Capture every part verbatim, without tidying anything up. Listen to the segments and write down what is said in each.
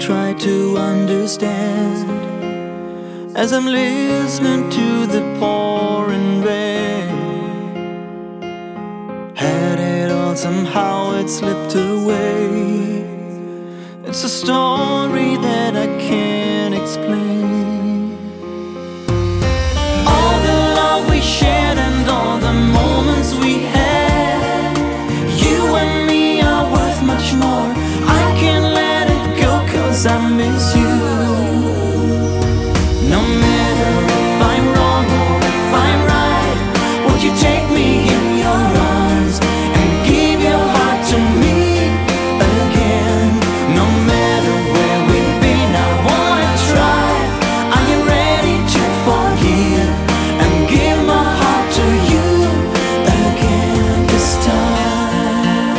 try to understand as I'm listening to the pouring rain. Had it all, somehow it slipped away. It's a story that I can't explain. All the love we shared and all the moments we had, you and me are worth much more. I can't let it go 'cause I miss you. No matter if I'm wrong or if I'm right, would you take me in your arms and give your heart to me again? No matter where we've been, I wanna try. Are you ready to forgive and give my heart to you again this time?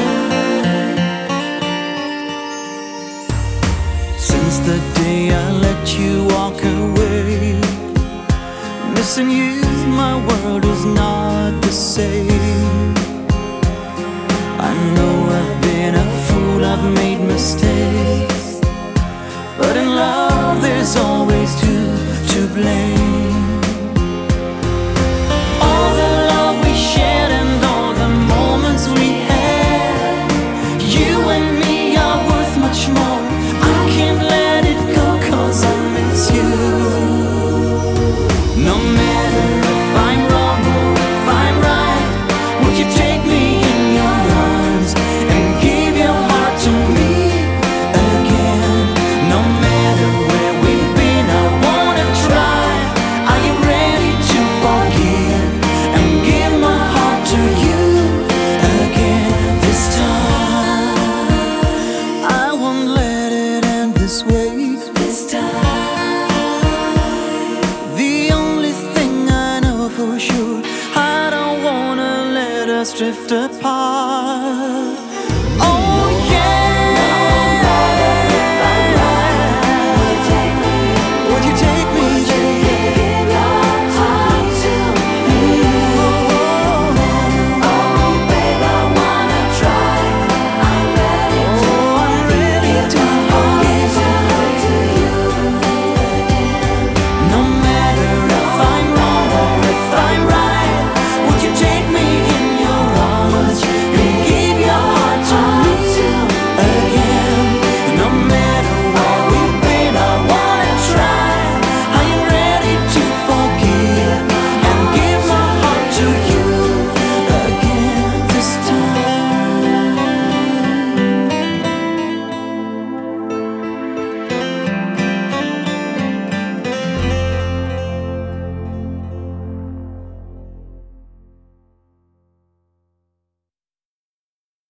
Since the day I let you walk away, missing you, my world is not the same. I know I've been a fool, I've made mistakes, but in love there's always two to blame. All the love we shared and all the moments we had, you and me are worth much more. I can't let it go 'cause I miss you. No matter if I'm wrong or if I'm right, would you take me in your arms and give your heart to me again? No matter where we've been, I wanna try. Are you ready to forgive and give my heart to you again this time? I won't let it end this way this time. The only thing I know for sure, I don't wanna let us drift apart.